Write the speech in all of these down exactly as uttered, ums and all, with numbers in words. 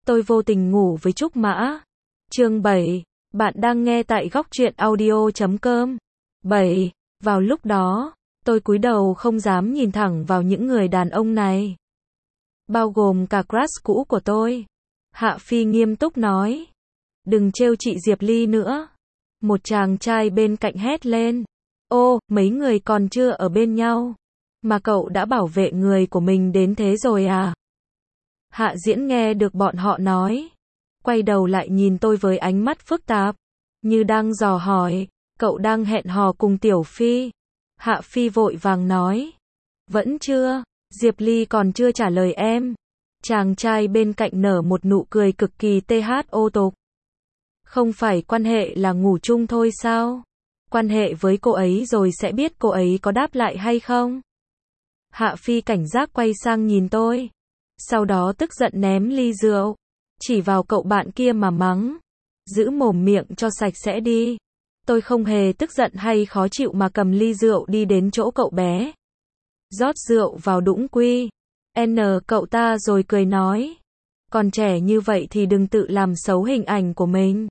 Tôi vô tình ngủ với Trúc Mã. Chương bảy. Bạn đang nghe tại góc truyện audio chấm com. bảy. Vào lúc đó, tôi cúi đầu không dám nhìn thẳng vào những người đàn ông này. Bao gồm cả crush cũ của tôi. Hạ Phi nghiêm túc nói. Đừng trêu chị Diệp Ly nữa. Một chàng trai bên cạnh hét lên. Ô, mấy người còn chưa ở bên nhau. Mà cậu đã bảo vệ người của mình đến thế rồi à? Hạ Diễn nghe được bọn họ nói. Quay đầu lại nhìn tôi với ánh mắt phức tạp. Như đang dò hỏi. Cậu đang hẹn hò cùng Tiểu Phi. Hạ Phi vội vàng nói. Vẫn chưa. Diệp Ly còn chưa trả lời em. Chàng trai bên cạnh nở một nụ cười cực kỳ thô tục. Không phải quan hệ là ngủ chung thôi sao? Quan hệ với cô ấy rồi sẽ biết cô ấy có đáp lại hay không? Hạ Phi cảnh giác quay sang nhìn tôi. Sau đó tức giận ném ly rượu. Chỉ vào cậu bạn kia mà mắng. Giữ mồm miệng cho sạch sẽ đi. Tôi không hề tức giận hay khó chịu mà cầm ly rượu đi đến chỗ cậu bé. Rót rượu vào đũng quy. N cậu ta rồi cười nói. Còn trẻ như vậy thì đừng tự làm xấu hình ảnh của mình.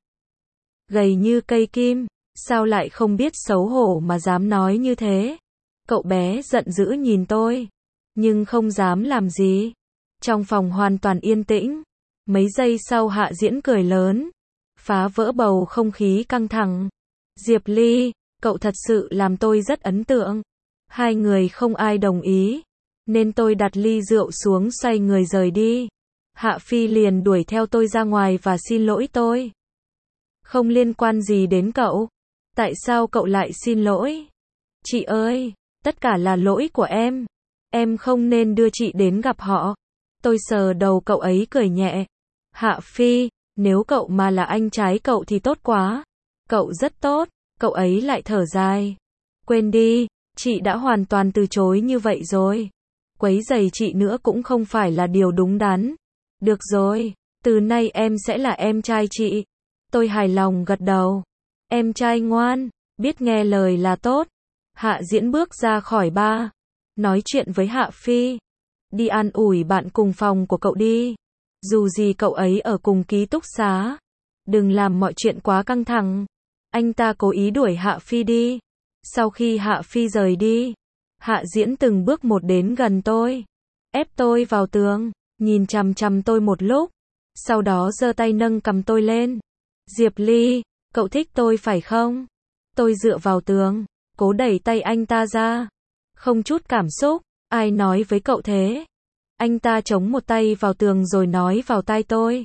Gầy như cây kim. Sao lại không biết xấu hổ mà dám nói như thế? Cậu bé giận dữ nhìn tôi. Nhưng không dám làm gì. Trong phòng hoàn toàn yên tĩnh. Mấy giây sau Hạ Diễn cười lớn. Phá vỡ bầu không khí căng thẳng. Diệp Ly, cậu thật sự làm tôi rất ấn tượng. Hai người không ai đồng ý. Nên tôi đặt ly rượu xuống xoay người rời đi. Hạ Phi liền đuổi theo tôi ra ngoài và xin lỗi tôi. Không liên quan gì đến cậu. Tại sao cậu lại xin lỗi? Chị ơi, tất cả là lỗi của em. Em không nên đưa chị đến gặp họ. Tôi sờ đầu cậu ấy cười nhẹ. Hạ Phi, nếu cậu mà là anh trai cậu thì tốt quá. Cậu rất tốt. Cậu ấy lại thở dài. Quên đi, chị đã hoàn toàn từ chối như vậy rồi. Quấy rầy chị nữa cũng không phải là điều đúng đắn. Được rồi, từ nay em sẽ là em trai chị. Tôi hài lòng gật đầu. Em trai ngoan, biết nghe lời là tốt. Hạ Diễn bước ra khỏi bar. Nói chuyện với Hạ Phi. Đi an ủi bạn cùng phòng của cậu đi. Dù gì cậu ấy ở cùng ký túc xá. Đừng làm mọi chuyện quá căng thẳng. Anh ta cố ý đuổi Hạ Phi đi. Sau khi Hạ Phi rời đi, Hạ Diễn từng bước một đến gần tôi. Ép tôi vào tường. Nhìn chằm chằm tôi một lúc. Sau đó giơ tay nâng cầm tôi lên. Diệp Ly, cậu thích tôi phải không? Tôi dựa vào tường. Cố đẩy tay anh ta ra. Không chút cảm xúc. Ai nói với cậu thế? Anh ta chống một tay vào tường rồi nói vào tai tôi.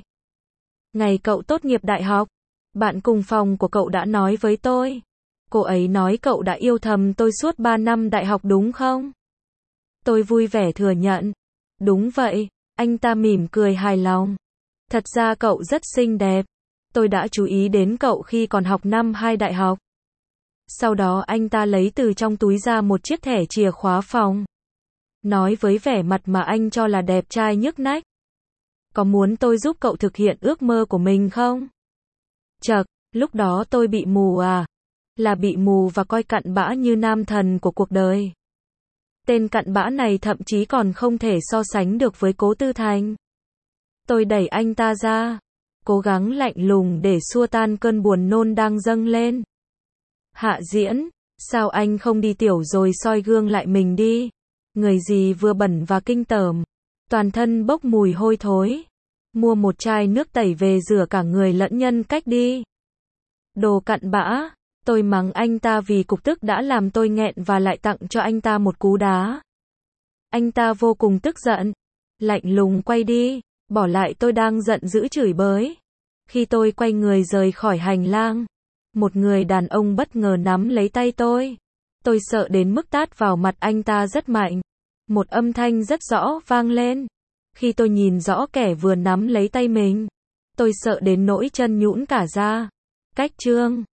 Ngày cậu tốt nghiệp đại học, bạn cùng phòng của cậu đã nói với tôi. Cô ấy nói cậu đã yêu thầm tôi suốt ba năm đại học đúng không? Tôi vui vẻ thừa nhận. Đúng vậy, anh ta mỉm cười hài lòng. Thật ra cậu rất xinh đẹp. Tôi đã chú ý đến cậu khi còn học năm hai đại học. Sau đó anh ta lấy từ trong túi ra một chiếc thẻ chìa khóa phòng. Nói với vẻ mặt mà anh cho là đẹp trai nhức nách. Có muốn tôi giúp cậu thực hiện ước mơ của mình không? Chậc, lúc đó tôi bị mù à? Là bị mù và coi cặn bã như nam thần của cuộc đời. Tên cặn bã này thậm chí còn không thể so sánh được với Cố Tư Thành. Tôi đẩy anh ta ra. Cố gắng lạnh lùng để xua tan cơn buồn nôn đang dâng lên. Hạ Diễn, sao anh không đi tiểu rồi soi gương lại mình đi? Người gì vừa bẩn và kinh tởm. Toàn thân bốc mùi hôi thối. Mua một chai nước tẩy về rửa cả người lẫn nhân cách đi. Đồ cặn bã. Tôi mắng anh ta vì cục tức đã làm tôi nghẹn và lại tặng cho anh ta một cú đá. Anh ta vô cùng tức giận. Lạnh lùng quay đi. Bỏ lại tôi đang giận dữ chửi bới. Khi tôi quay người rời khỏi hành lang, một người đàn ông bất ngờ nắm lấy tay tôi. Tôi sợ đến mức tát vào mặt anh ta rất mạnh. Một âm thanh rất rõ vang lên. Khi tôi nhìn rõ kẻ vừa nắm lấy tay mình, tôi sợ đến nỗi chân nhũn cả ra. Cách chương